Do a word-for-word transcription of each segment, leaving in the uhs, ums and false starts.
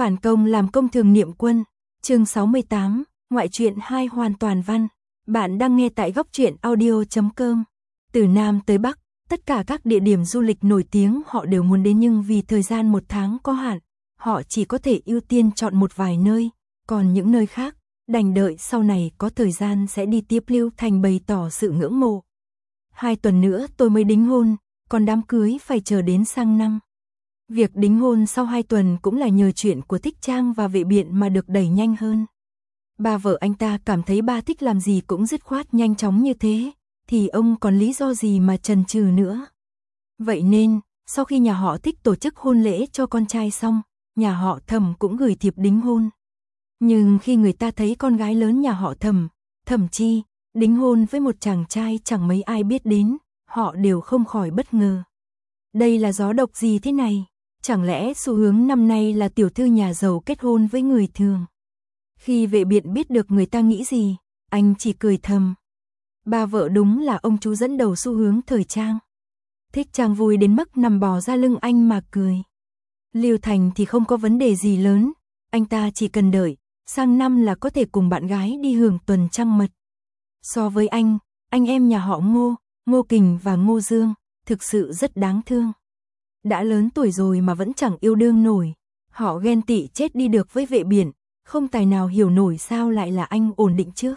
Phản công làm công thường niệm quân, chương sáu mươi tám, ngoại truyện hai hoàn toàn văn. Bạn đang nghe tại góc truyện audio chấm com. Từ Nam tới Bắc, tất cả các địa điểm du lịch nổi tiếng họ đều muốn đến, nhưng vì thời gian một tháng có hạn, họ chỉ có thể ưu tiên chọn một vài nơi, còn những nơi khác, đành đợi sau này có thời gian sẽ đi tiếp. Lưu Thành bày tỏ sự ngưỡng mộ. Hai tuần nữa tôi mới đính hôn, còn đám cưới phải chờ đến sang năm. Việc đính hôn sau hai tuần cũng là nhờ chuyện của Thích Trang và Vệ Biện mà được đẩy nhanh hơn. Ba vợ anh ta cảm thấy ba thích làm gì cũng dứt khoát nhanh chóng như thế, thì ông còn lý do gì mà chần chừ nữa. Vậy nên, sau khi nhà họ Thích tổ chức hôn lễ cho con trai xong, nhà họ Thẩm cũng gửi thiệp đính hôn. Nhưng khi người ta thấy con gái lớn nhà họ Thẩm, Thẩm Chi, đính hôn với một chàng trai chẳng mấy ai biết đến, họ đều không khỏi bất ngờ. Đây là gió độc gì thế này? Chẳng lẽ xu hướng năm nay là tiểu thư nhà giàu kết hôn với người thường? Khi Vệ Biện biết được người ta nghĩ gì, anh chỉ cười thầm. Ba vợ đúng là ông chú dẫn đầu xu hướng thời trang. Thích Trang vui đến mức nằm bò ra lưng anh mà cười. Lưu Thành thì không có vấn đề gì lớn, anh ta chỉ cần đợi, sang năm là có thể cùng bạn gái đi hưởng tuần trăng mật. So với anh, anh em nhà họ Ngô, Ngô Kình và Ngô Dương, thực sự rất đáng thương. Đã lớn tuổi rồi mà vẫn chẳng yêu đương nổi, họ ghen tị chết đi được với Vệ Biện, không tài nào hiểu nổi sao lại là anh ổn định trước.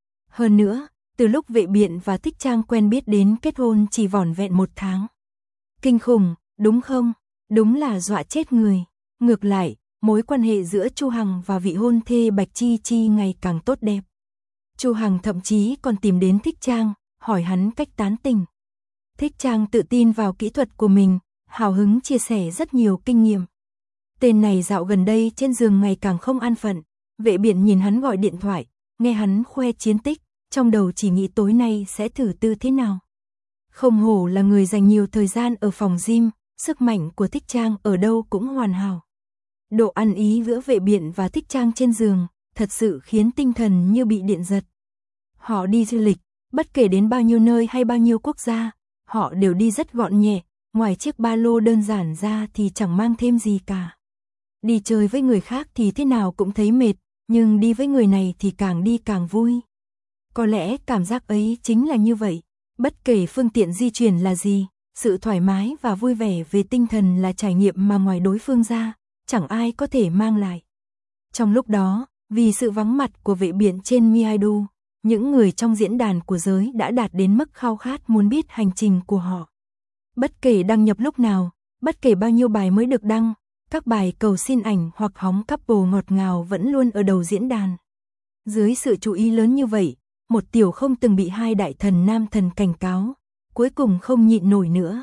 Hơn nữa, từ lúc Vệ Biện và Thích Trang quen biết đến kết hôn chỉ vỏn vẹn một tháng. Kinh khủng, đúng không? Đúng là dọa chết người. Ngược lại, mối quan hệ giữa Chu Hằng và vị hôn thê Bạch Chi Chi ngày càng tốt đẹp. Chu Hằng thậm chí còn tìm đến Thích Trang, hỏi hắn cách tán tỉnh. Thích Trang tự tin vào kỹ thuật của mình, hào hứng chia sẻ rất nhiều kinh nghiệm. Tên này dạo gần đây trên giường ngày càng không an phận. Vệ Biện nhìn hắn gọi điện thoại, nghe hắn khoe chiến tích, trong đầu chỉ nghĩ tối nay sẽ thử tư thế nào. Không hổ là người dành nhiều thời gian ở phòng gym, sức mạnh của Thích Trang ở đâu cũng hoàn hảo. Độ ăn ý giữa Vệ Biện và Thích Trang trên giường, thật sự khiến tinh thần như bị điện giật. Họ đi du lịch, bất kể đến bao nhiêu nơi hay bao nhiêu quốc gia, họ đều đi rất gọn nhẹ, ngoài chiếc ba lô đơn giản ra thì chẳng mang thêm gì cả. Đi chơi với người khác thì thế nào cũng thấy mệt, nhưng đi với người này thì càng đi càng vui. Có lẽ cảm giác ấy chính là như vậy, bất kể phương tiện di chuyển là gì, sự thoải mái và vui vẻ về tinh thần là trải nghiệm mà ngoài đối phương ra, chẳng ai có thể mang lại. Trong lúc đó, vì sự vắng mặt của Vệ Biện trên Miaidu, những người trong diễn đàn của giới đã đạt đến mức khao khát muốn biết hành trình của họ. Bất kể đăng nhập lúc nào, bất kể bao nhiêu bài mới được đăng, các bài cầu xin ảnh hoặc hóng couple ngọt ngào vẫn luôn ở đầu diễn đàn. Dưới sự chú ý lớn như vậy, một tiểu không từng bị hai đại thần nam thần cảnh cáo, cuối cùng không nhịn nổi nữa.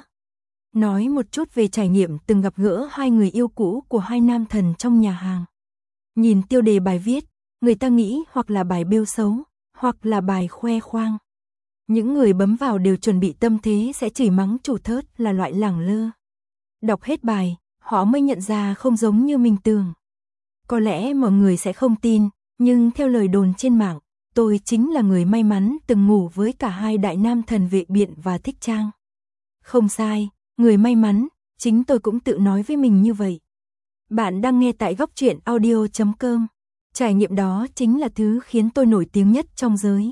Nói một chút về trải nghiệm từng gặp gỡ hai người yêu cũ của hai nam thần trong nhà hàng. Nhìn tiêu đề bài viết, người ta nghĩ hoặc là bài bêu xấu, hoặc là bài khoe khoang. Những người bấm vào đều chuẩn bị tâm thế sẽ chửi mắng chủ thớt là loại lẳng lơ. Đọc hết bài, họ mới nhận ra không giống như mình tưởng. Có lẽ mọi người sẽ không tin, nhưng theo lời đồn trên mạng, tôi chính là người may mắn từng ngủ với cả hai đại nam thần Vệ Biện và Thích Trang. Không sai, người may mắn, chính tôi cũng tự nói với mình như vậy. Bạn đang nghe tại góc truyện audio chấm com. Trải nghiệm đó chính là thứ khiến tôi nổi tiếng nhất trong giới.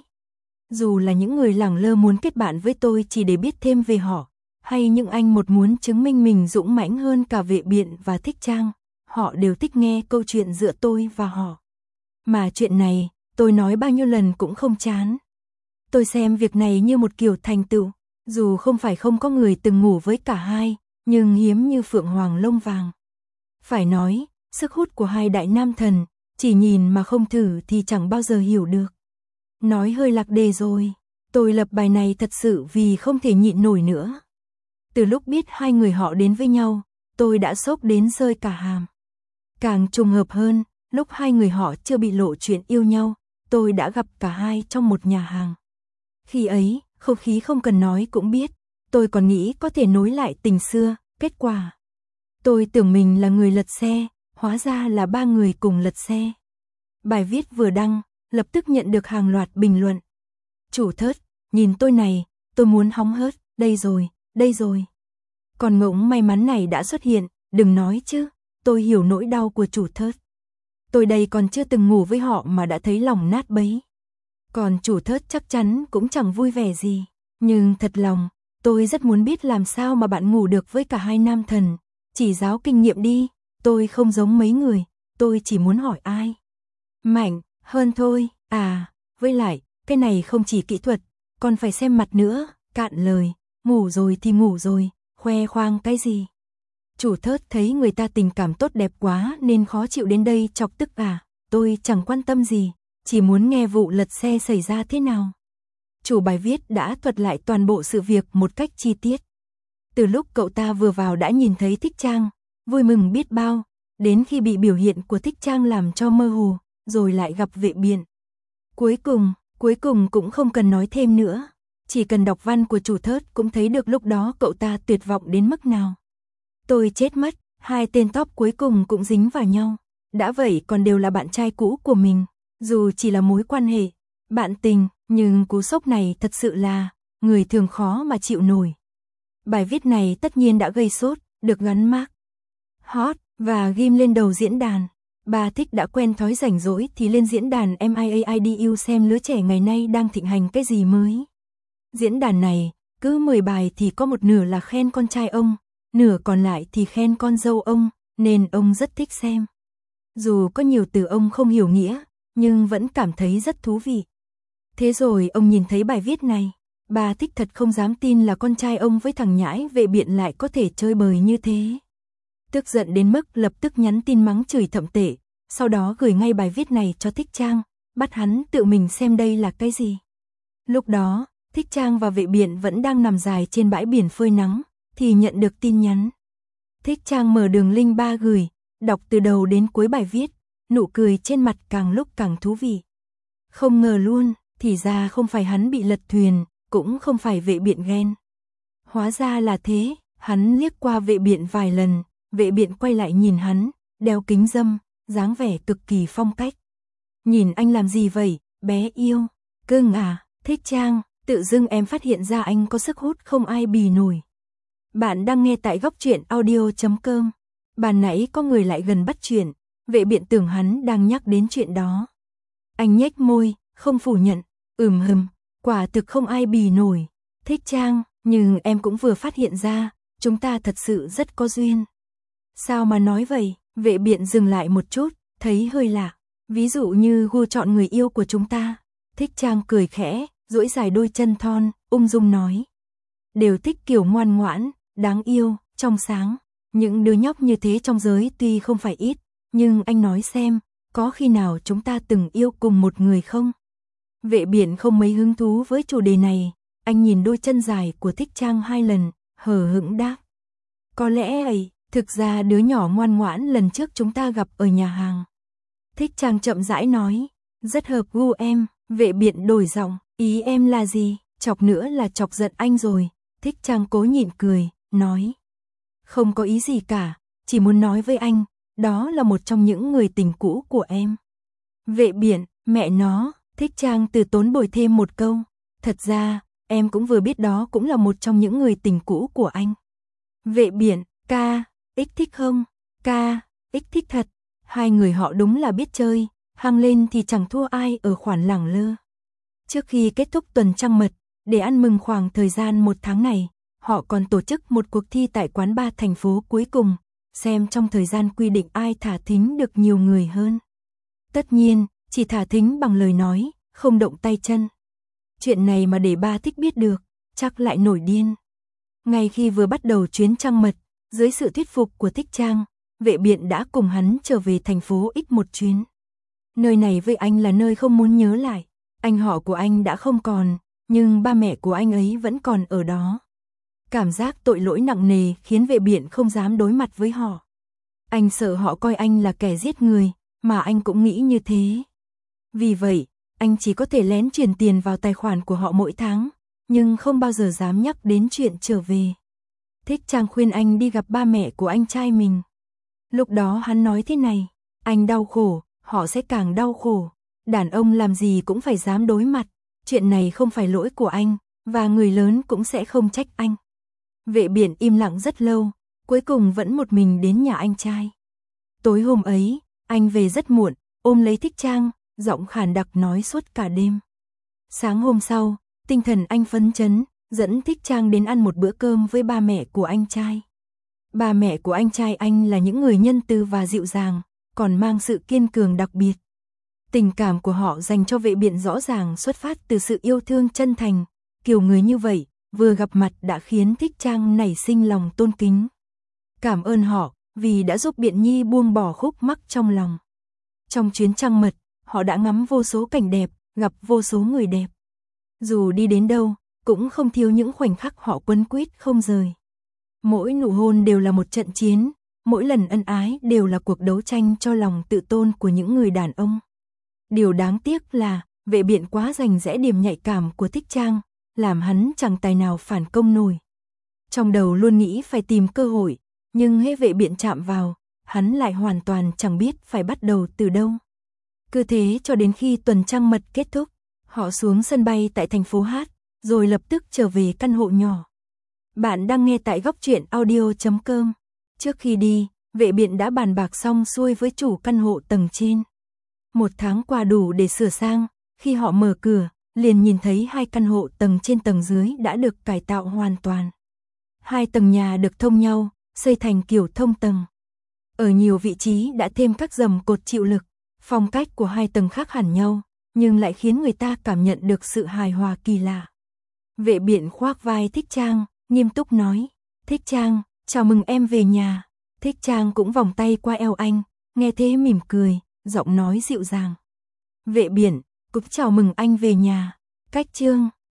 Dù là những người lẳng lơ muốn kết bạn với tôi chỉ để biết thêm về họ, hay những anh một muốn chứng minh mình dũng mãnh hơn cả Vệ Biện và Thích Trang, họ đều thích nghe câu chuyện giữa tôi và họ. Mà chuyện này, tôi nói bao nhiêu lần cũng không chán. Tôi xem việc này như một kiểu thành tựu, dù không phải không có người từng ngủ với cả hai, nhưng hiếm như phượng hoàng lông vàng. Phải nói, sức hút của hai đại nam thần, chỉ nhìn mà không thử thì chẳng bao giờ hiểu được. Nói hơi lạc đề rồi, tôi lập bài này thật sự vì không thể nhịn nổi nữa. Từ lúc biết hai người họ đến với nhau, tôi đã sốc đến rơi cả hàm. Càng trùng hợp hơn, lúc hai người họ chưa bị lộ chuyện yêu nhau, tôi đã gặp cả hai trong một nhà hàng. Khi ấy, không khí không cần nói cũng biết, tôi còn nghĩ có thể nối lại tình xưa, kết quả. Tôi tưởng mình là người lật xe, hóa ra là ba người cùng lật xe. Bài viết vừa đăng, lập tức nhận được hàng loạt bình luận. Chủ thớt, nhìn tôi này, tôi muốn hóng hớt, đây rồi, đây rồi. Còn ngỗng may mắn này đã xuất hiện, đừng nói chứ, tôi hiểu nỗi đau của chủ thớt. Tôi đây còn chưa từng ngủ với họ mà đã thấy lòng nát bấy. Còn chủ thớt chắc chắn cũng chẳng vui vẻ gì. Nhưng thật lòng, tôi rất muốn biết làm sao mà bạn ngủ được với cả hai nam thần. Chỉ giáo kinh nghiệm đi, tôi không giống mấy người, tôi chỉ muốn hỏi ai. Mạnh hơn thôi, à, với lại, cái này không chỉ kỹ thuật, còn phải xem mặt nữa, cạn lời, ngủ rồi thì ngủ rồi, khoe khoang cái gì. Chủ thớt thấy người ta tình cảm tốt đẹp quá nên khó chịu đến đây chọc tức à, tôi chẳng quan tâm gì, chỉ muốn nghe vụ lật xe xảy ra thế nào. Chủ bài viết đã thuật lại toàn bộ sự việc một cách chi tiết. Từ lúc cậu ta vừa vào đã nhìn thấy Thích Trang, vui mừng biết bao, đến khi bị biểu hiện của Thích Trang làm cho mơ hồ, rồi lại gặp Vệ Biện. Cuối cùng, cuối cùng cũng không cần nói thêm nữa, chỉ cần đọc văn của chủ thớt cũng thấy được lúc đó cậu ta tuyệt vọng đến mức nào. Tôi chết mất, hai tên top cuối cùng cũng dính vào nhau, đã vậy còn đều là bạn trai cũ của mình, dù chỉ là mối quan hệ, bạn tình, nhưng cú sốc này thật sự là, người thường khó mà chịu nổi. Bài viết này tất nhiên đã gây sốt, được gắn mác hot và ghim lên đầu diễn đàn. Bà Thích đã quen thói rảnh rỗi thì lên diễn đàn em i a i đê u xem lứa trẻ ngày nay đang thịnh hành cái gì mới. Diễn đàn này, cứ mười bài thì có một nửa là khen con trai ông, nửa còn lại thì khen con dâu ông, nên ông rất thích xem. Dù có nhiều từ ông không hiểu nghĩa, nhưng vẫn cảm thấy rất thú vị. Thế rồi ông nhìn thấy bài viết này, bà Thích thật không dám tin là con trai ông với thằng nhãi Vệ Biện lại có thể chơi bời như thế. Tức giận đến mức lập tức nhắn tin mắng chửi thậm tệ, sau đó gửi ngay bài viết này cho Thích Trang, bắt hắn tự mình xem đây là cái gì. Lúc đó, Thích Trang và Vệ Biện vẫn đang nằm dài trên bãi biển phơi nắng, thì nhận được tin nhắn. Thích Trang mở đường link ba gửi, đọc từ đầu đến cuối bài viết, nụ cười trên mặt càng lúc càng thú vị. Không ngờ luôn, thì ra không phải hắn bị lật thuyền, cũng không phải Vệ Biện ghen. Hóa ra là thế, hắn liếc qua Vệ Biện vài lần, Vệ Biện quay lại nhìn hắn, đeo kính râm, dáng vẻ cực kỳ phong cách. Nhìn anh làm gì vậy, bé yêu, cưng à, Thích Trang, tự dưng em phát hiện ra anh có sức hút không ai bì nổi. Bạn đang nghe tại góc truyện audio chấm com. Bàn nãy có người lại gần bắt chuyện, Vệ Biện tưởng hắn đang nhắc đến chuyện đó. Anh nhếch môi, không phủ nhận, ừm hừm, quả thực không ai bì nổi. Thích Trang, nhưng em cũng vừa phát hiện ra, chúng ta thật sự rất có duyên. Sao mà nói vậy? Vệ Biện dừng lại một chút, thấy hơi lạ. Ví dụ như gu chọn người yêu của chúng ta. Thích Trang cười khẽ, duỗi dài đôi chân thon, ung dung nói. Đều thích kiểu ngoan ngoãn, đáng yêu, trong sáng. Những đứa nhóc như thế trong giới tuy không phải ít, nhưng anh nói xem, có khi nào chúng ta từng yêu cùng một người không? Vệ Biện không mấy hứng thú với chủ đề này, anh nhìn đôi chân dài của Thích Trang hai lần, hờ hững đáp. Có lẽ ấy, thực ra đứa nhỏ ngoan ngoãn lần trước chúng ta gặp ở nhà hàng. Thích Trang chậm rãi nói, rất hợp gu em. Vệ Biện đổi giọng, ý em là gì? Chọc nữa là chọc giận anh rồi. Thích Trang cố nhịn cười, nói. Không có ý gì cả, chỉ muốn nói với anh, đó là một trong những người tình cũ của em. Vệ Biện, mẹ nó, Thích Trang từ tốn bồi thêm một câu. Thật ra, em cũng vừa biết đó cũng là một trong những người tình cũ của anh. Vệ Biện, ca, ích thích không? Ca, ích thích thật. Hai người họ đúng là biết chơi, hăng lên thì chẳng thua ai ở khoản lẳng lơ. Trước khi kết thúc tuần trăng mật, để ăn mừng khoảng thời gian một tháng này, họ còn tổ chức một cuộc thi tại quán bar thành phố cuối cùng, xem trong thời gian quy định ai thả thính được nhiều người hơn. Tất nhiên, chỉ thả thính bằng lời nói, không động tay chân. Chuyện này mà để ba Thích biết được, chắc lại nổi điên. Ngay khi vừa bắt đầu chuyến trăng mật, dưới sự thuyết phục của Thích Trang, Vệ Biện đã cùng hắn trở về thành phố X một chuyến. Nơi này với anh là nơi không muốn nhớ lại, anh họ của anh đã không còn, nhưng ba mẹ của anh ấy vẫn còn ở đó. Cảm giác tội lỗi nặng nề khiến Vệ Biện không dám đối mặt với họ. Anh sợ họ coi anh là kẻ giết người, mà anh cũng nghĩ như thế. Vì vậy, anh chỉ có thể lén chuyển tiền vào tài khoản của họ mỗi tháng, nhưng không bao giờ dám nhắc đến chuyện trở về. Thích Trang khuyên anh đi gặp ba mẹ của anh trai mình. Lúc đó hắn nói thế này, anh đau khổ, họ sẽ càng đau khổ. Đàn ông làm gì cũng phải dám đối mặt, chuyện này không phải lỗi của anh, và người lớn cũng sẽ không trách anh. Vệ Biện im lặng rất lâu, cuối cùng vẫn một mình đến nhà anh trai. Tối hôm ấy, anh về rất muộn, ôm lấy Thích Trang, giọng khàn đặc nói suốt cả đêm. Sáng hôm sau, tinh thần anh phấn chấn, dẫn Thích Trang đến ăn một bữa cơm với ba mẹ của anh trai. Ba mẹ của anh trai anh là những người nhân từ và dịu dàng, còn mang sự kiên cường đặc biệt. Tình cảm của họ dành cho Vệ Biện rõ ràng xuất phát từ sự yêu thương chân thành, kiểu người như vậy, vừa gặp mặt đã khiến Thích Trang nảy sinh lòng tôn kính. Cảm ơn họ, vì đã giúp Biện Nhi buông bỏ khúc mắc trong lòng. Trong chuyến trăng mật, họ đã ngắm vô số cảnh đẹp, gặp vô số người đẹp. Dù đi đến đâu, cũng không thiếu những khoảnh khắc họ quấn quýt không rời. Mỗi nụ hôn đều là một trận chiến, mỗi lần ân ái đều là cuộc đấu tranh cho lòng tự tôn của những người đàn ông. Điều đáng tiếc là, Vệ Biện quá rành rẽ điểm nhạy cảm của Thích Trang, làm hắn chẳng tài nào phản công nổi. Trong đầu luôn nghĩ phải tìm cơ hội, nhưng hễ Vệ Biện chạm vào, hắn lại hoàn toàn chẳng biết phải bắt đầu từ đâu. Cứ thế cho đến khi tuần trăng mật kết thúc, họ xuống sân bay tại thành phố Hát, rồi lập tức trở về căn hộ nhỏ. Bạn đang nghe tại góc truyện audio chấm com. Trước khi đi, Vệ Biện đã bàn bạc xong xuôi với chủ căn hộ tầng trên. Một tháng qua đủ để sửa sang, khi họ mở cửa, liền nhìn thấy hai căn hộ tầng trên tầng dưới đã được cải tạo hoàn toàn. Hai tầng nhà được thông nhau, xây thành kiểu thông tầng. Ở nhiều vị trí đã thêm các rầm cột chịu lực, phong cách của hai tầng khác hẳn nhau, nhưng lại khiến người ta cảm nhận được sự hài hòa kỳ lạ. Vệ Biện khoác vai Thích Trang, nghiêm túc nói, Thích Trang, chào mừng em về nhà. Thích Trang cũng vòng tay qua eo anh, nghe thế mỉm cười, giọng nói dịu dàng. Vệ Biện, cũng chào mừng anh về nhà. Cách chương